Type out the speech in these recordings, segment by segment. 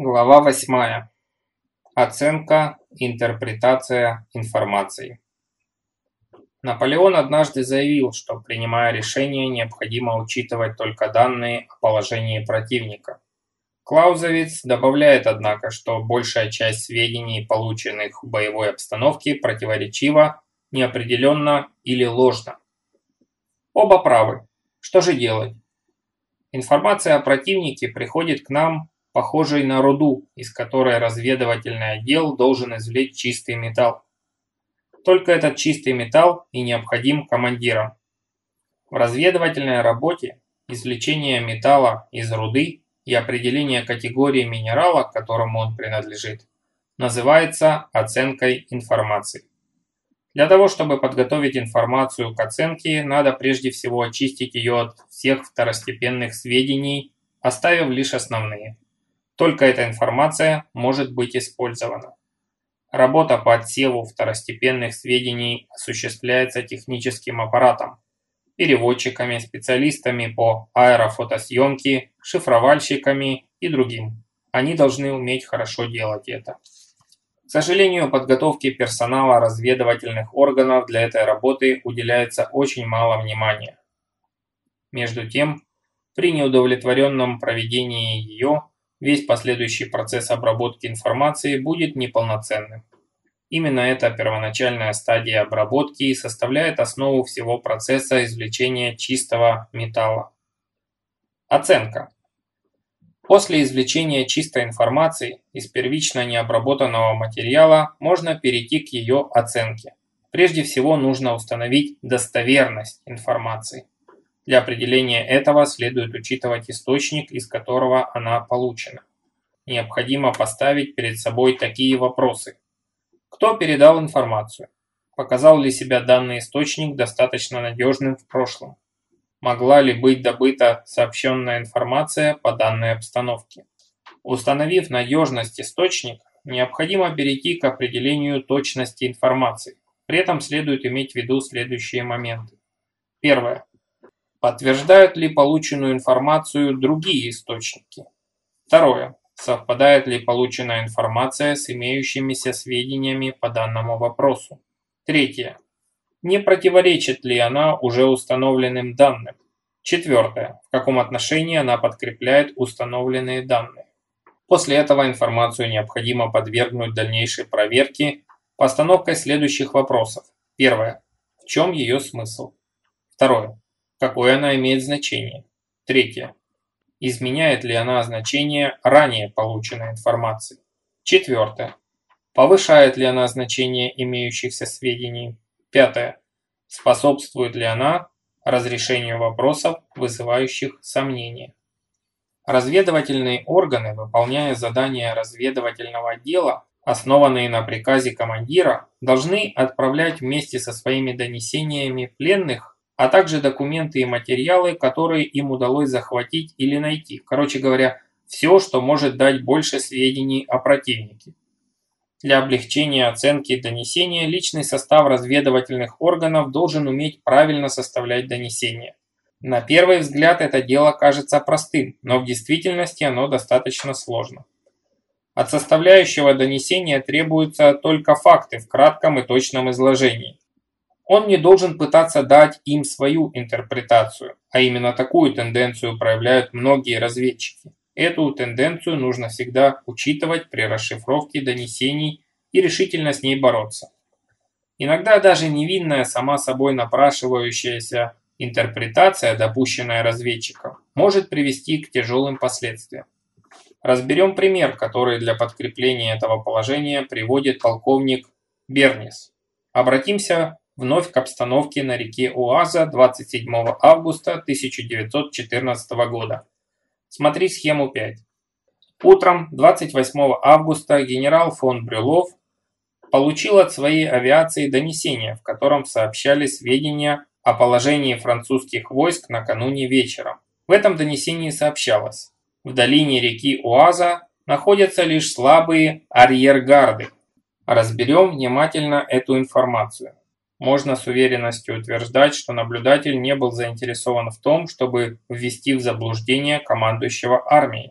Глава 8. Оценка, интерпретация информации. Наполеон однажды заявил, что, принимая решение, необходимо учитывать только данные о положении противника. Клаузевиц добавляет, однако, что большая часть сведений, полученных в боевой обстановке, противоречива, неопределенна или ложна. Оба правы. Что же делать? Информация о противнике приходит к нам похожей на руду, из которой разведывательный отдел должен извлечь чистый металл. Только этот чистый металл и необходим командирам. В разведывательной работе извлечение металла из руды и определение категории минерала, к которому он принадлежит, называется оценкой информации. Для того, чтобы подготовить информацию к оценке, надо прежде всего очистить ее от всех второстепенных сведений, оставив лишь основные. Только эта информация может быть использована. Работа по отсеву второстепенных сведений осуществляется техническим аппаратом, переводчиками, специалистами по аэрофотосъемке, шифровальщиками и другим. Они должны уметь хорошо делать это. К сожалению, подготовке персонала разведывательных органов для этой работы уделяется очень мало внимания. Между тем, при неудовлетворенном проведении ее, весь последующий процесс обработки информации будет неполноценным. Именно эта первоначальная стадия обработки и составляет основу всего процесса извлечения чистого металла. Оценка. После извлечения чистой информации из первично необработанного материала можно перейти к ее оценке. Прежде всего нужно установить достоверность информации. Для определения этого следует учитывать источник, из которого она получена. Необходимо поставить перед собой такие вопросы. Кто передал информацию? Показал ли себя данный источник достаточно надежным в прошлом? Могла ли быть добыта сообщенная информация по данной обстановке? Установив надежность источника, необходимо перейти к определению точности информации. При этом следует иметь в виду следующие моменты. Первое. Подтверждают ли полученную информацию другие источники? Второе. Совпадает ли полученная информация с имеющимися сведениями по данному вопросу? Третье. Не противоречит ли она уже установленным данным? Четвертое. В каком отношении она подкрепляет установленные данные? После этого информацию необходимо подвергнуть дальнейшей проверке постановкой следующих вопросов. Первое. В чем ее смысл? Второе. Какое она имеет значение? Третье. Изменяет ли она значение ранее полученной информации? Четвертое. Повышает ли она значение имеющихся сведений? Пятое. Способствует ли она разрешению вопросов, вызывающих сомнения? Разведывательные органы, выполняя задания разведывательного отдела, основанные на приказе командира, должны отправлять вместе со своими донесениями пленных, а также документы и материалы, которые им удалось захватить или найти. Короче говоря, все, что может дать больше сведений о противнике. Для облегчения оценки донесения личный состав разведывательных органов должен уметь правильно составлять донесения. На первый взгляд это дело кажется простым, но в действительности оно достаточно сложно. От составляющего донесения требуются только факты в кратком и точном изложении. Он не должен пытаться дать им свою интерпретацию, а именно такую тенденцию проявляют многие разведчики. Эту тенденцию нужно всегда учитывать при расшифровке донесений и решительно с ней бороться. Иногда даже невинная, сама собой напрашивающаяся интерпретация, допущенная разведчиком, может привести к тяжелым последствиям. Разберем пример, который для подкрепления этого положения приводит полковник Бернис. Обратимся вновь к обстановке на реке Уаза 27 августа 1914 года. Смотри схему 5. Утром 28 августа генерал фон Брюлов получил от своей авиации донесение, в котором сообщались сведения о положении французских войск накануне вечером. В этом донесении сообщалось: в долине реки Уаза находятся лишь слабые арьергарды. Разберем внимательно эту информацию. Можно с уверенностью утверждать, что наблюдатель не был заинтересован в том, чтобы ввести в заблуждение командующего армией.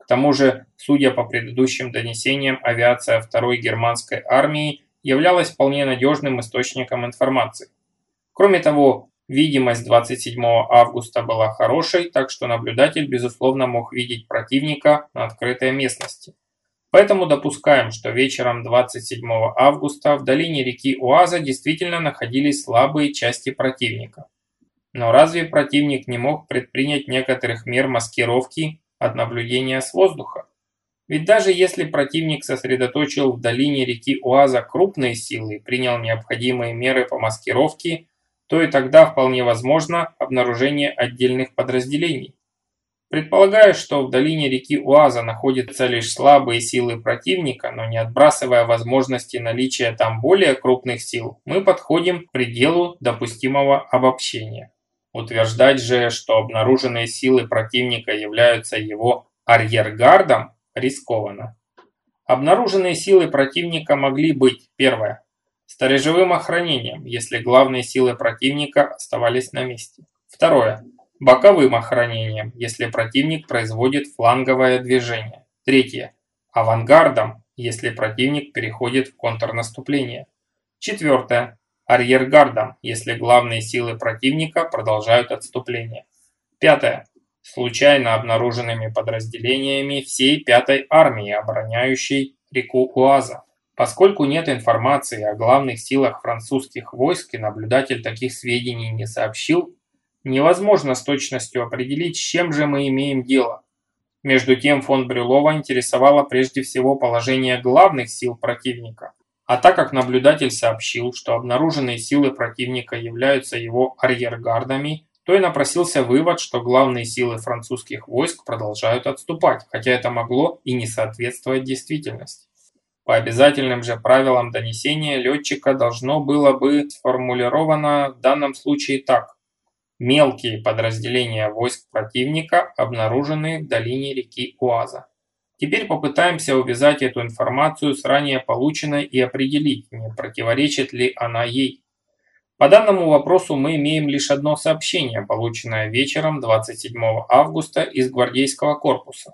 К тому же, судя по предыдущим донесениям, авиация второй германской армии являлась вполне надежным источником информации. Кроме того, видимость 27 августа была хорошей, так что наблюдатель, безусловно, мог видеть противника на открытой местности. Поэтому допускаем, что вечером 27 августа в долине реки Уаза действительно находились слабые части противника. Но разве противник не мог предпринять некоторых мер маскировки от наблюдения с воздуха? Ведь даже если противник сосредоточил в долине реки Уаза крупные силы и принял необходимые меры по маскировке, то и тогда вполне возможно обнаружение отдельных подразделений. Предполагая, что в долине реки Уаза находятся лишь слабые силы противника, но не отбрасывая возможности наличия там более крупных сил, мы подходим к пределу допустимого обобщения. Утверждать же, что обнаруженные силы противника являются его арьергардом, рискованно. Обнаруженные силы противника могли быть: первое, сторожевым охранением, если главные силы противника оставались на месте. Второе, боковым охранением, если противник производит фланговое движение. Третье, авангардом, если противник переходит в контрнаступление. Четвертое, арьергардом, если главные силы противника продолжают отступление. Пятое, случайно обнаруженными подразделениями всей 5-й армии, обороняющей реку Уаза. Поскольку нет информации о главных силах французских войск и наблюдатель таких сведений не сообщил, невозможно с точностью определить, с чем же мы имеем дело. Между тем фон Брюлова интересовало прежде всего положение главных сил противника. А так как наблюдатель сообщил, что обнаруженные силы противника являются его арьергардами, то и напросился вывод, что главные силы французских войск продолжают отступать, хотя это могло и не соответствовать действительности. По обязательным же правилам донесения летчика должно было быть сформулировано в данном случае так: мелкие подразделения войск противника, обнаруженные в долине реки Уаза. Теперь попытаемся увязать эту информацию с ранее полученной и определить, не противоречит ли она ей. По данному вопросу мы имеем лишь одно сообщение, полученное вечером 27 августа из гвардейского корпуса.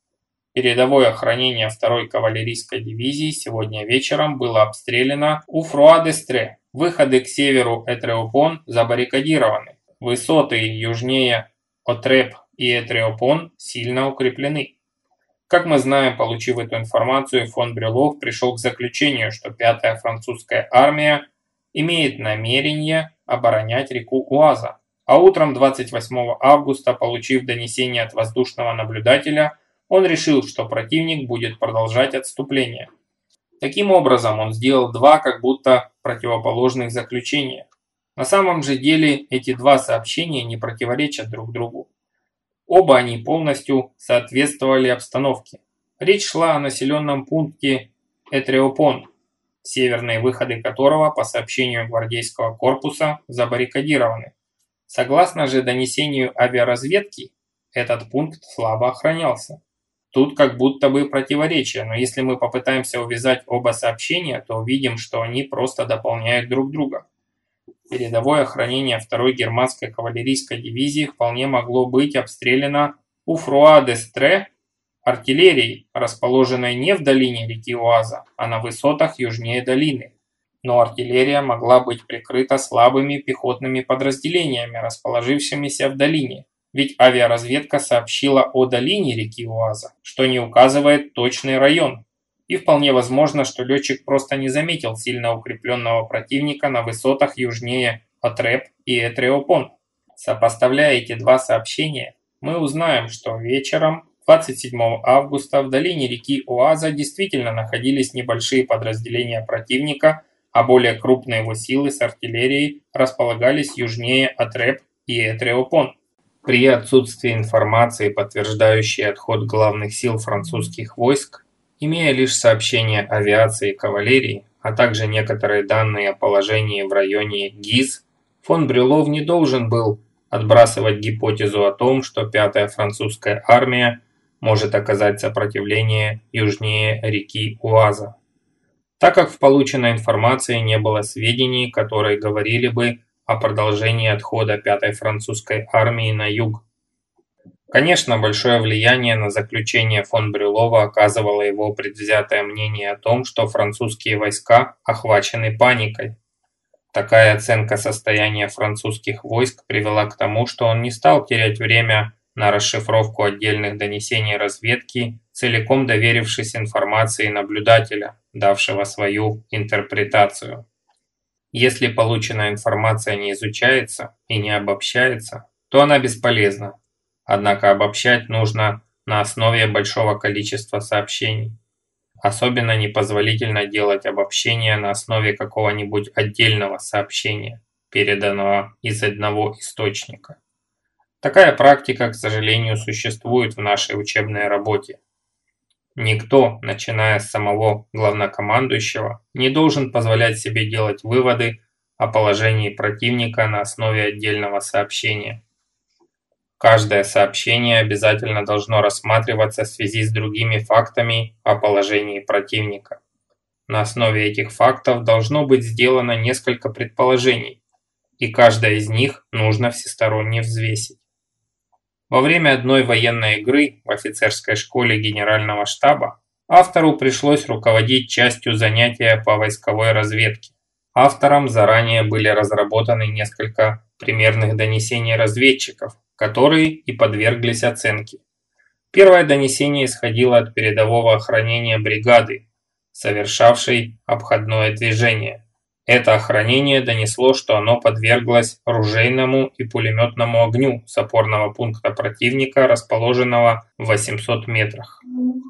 Передовое охранение 2-й кавалерийской дивизии сегодня вечером было обстреляно у Фруа-де-Стре. Выходы к северу Этреопон забаррикадированы. Высоты южнее Отреп и Этреопон сильно укреплены. Как мы знаем, получив эту информацию, фон Брюлов пришел к заключению, что 5-я французская армия имеет намерение оборонять реку Уаза. А утром 28 августа, получив донесение от воздушного наблюдателя, он решил, что противник будет продолжать отступление. Таким образом, он сделал два как будто противоположных заключения. На самом же деле эти два сообщения не противоречат друг другу. Оба они полностью соответствовали обстановке. Речь шла о населенном пункте Этреопон, северные выходы которого, по сообщению гвардейского корпуса, забаррикадированы. Согласно же донесению авиаразведки, этот пункт слабо охранялся. Тут как будто бы противоречие, но если мы попытаемся увязать оба сообщения, то увидим, что они просто дополняют друг друга. Передовое охранение 2-й германской кавалерийской дивизии вполне могло быть обстреляно у Фруа-де-Стре артиллерией, расположенной не в долине реки Уаза, а на высотах южнее долины. Но артиллерия могла быть прикрыта слабыми пехотными подразделениями, расположившимися в долине. Ведь авиаразведка сообщила о долине реки Уаза, что не указывает точный район. И вполне возможно, что летчик просто не заметил сильно укрепленного противника на высотах южнее Отреп и Этреопон. Сопоставляя эти два сообщения, мы узнаем, что вечером 27 августа в долине реки Уаза действительно находились небольшие подразделения противника, а более крупные его силы с артиллерией располагались южнее Отреп и Этреопон. При отсутствии информации, подтверждающей отход главных сил французских войск, имея лишь сообщения авиации и кавалерии, а также некоторые данные о положении в районе Гиз, фон Брюлов не должен был отбрасывать гипотезу о том, что 5-я французская армия может оказать сопротивление южнее реки Уаза, так как в полученной информации не было сведений, которые говорили бы о продолжении отхода 5-й французской армии на юг. Конечно, большое влияние на заключение фон Брюлова оказывало его предвзятое мнение о том, что французские войска охвачены паникой. Такая оценка состояния французских войск привела к тому, что он не стал терять время на расшифровку отдельных донесений разведки, целиком доверившись информации наблюдателя, давшего свою интерпретацию. Если полученная информация не изучается и не обобщается, то она бесполезна. Однако обобщать нужно на основе большого количества сообщений. Особенно непозволительно делать обобщение на основе какого-нибудь отдельного сообщения, переданного из одного источника. Такая практика, к сожалению, существует в нашей учебной работе. Никто, начиная с самого главнокомандующего, не должен позволять себе делать выводы о положении противника на основе отдельного сообщения. Каждое сообщение обязательно должно рассматриваться в связи с другими фактами о положении противника. На основе этих фактов должно быть сделано несколько предположений, и каждое из них нужно всесторонне взвесить. Во время одной военной игры в офицерской школе Генерального штаба автору пришлось руководить частью занятия по войсковой разведке. Автором заранее были разработаны несколько примерных донесений разведчиков, которые и подверглись оценке. Первое донесение исходило от передового охранения бригады, совершавшей обходное движение. Это охранение донесло, что оно подверглось ружейному и пулеметному огню с опорного пункта противника, расположенного в 800 метрах.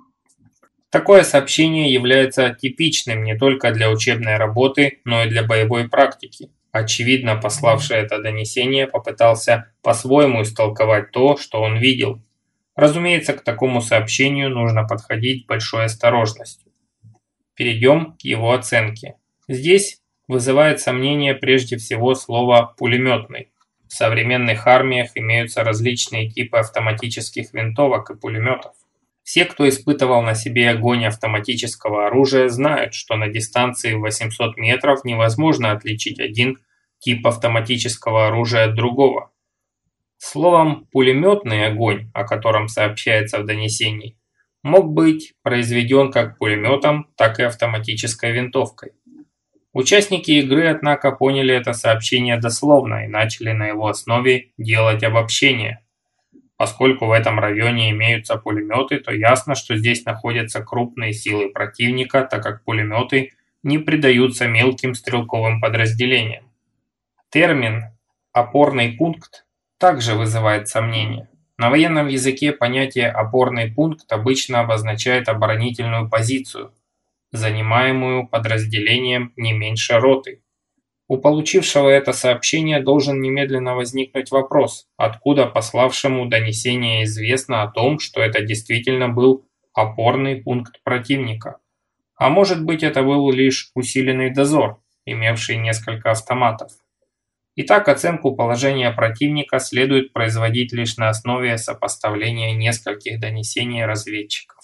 Такое сообщение является типичным не только для учебной работы, но и для боевой практики. Очевидно, пославший это донесение попытался по-своему истолковать то, что он видел. Разумеется, к такому сообщению нужно подходить с большой осторожностью. Перейдем к его оценке. Здесь вызывает сомнение прежде всего слово «пулеметный». В современных армиях имеются различные типы автоматических винтовок и пулеметов. Все, кто испытывал на себе огонь автоматического оружия, знают, что на дистанции в 800 метров невозможно отличить один тип автоматического оружия от другого. Словом, пулеметный огонь, о котором сообщается в донесении, мог быть произведен как пулеметом, так и автоматической винтовкой. Участники игры, однако, поняли это сообщение дословно и начали на его основе делать обобщение. Поскольку в этом районе имеются пулеметы, то ясно, что здесь находятся крупные силы противника, так как пулеметы не придаются мелким стрелковым подразделениям. Термин «опорный пункт» также вызывает сомнения. На военном языке понятие «опорный пункт» обычно обозначает оборонительную позицию, занимаемую подразделением не меньше роты. У получившего это сообщение должен немедленно возникнуть вопрос, откуда пославшему донесение известно о том, что это действительно был опорный пункт противника. А может быть, это был лишь усиленный дозор, имевший несколько автоматов. Итак, оценку положения противника следует производить лишь на основе сопоставления нескольких донесений разведчиков.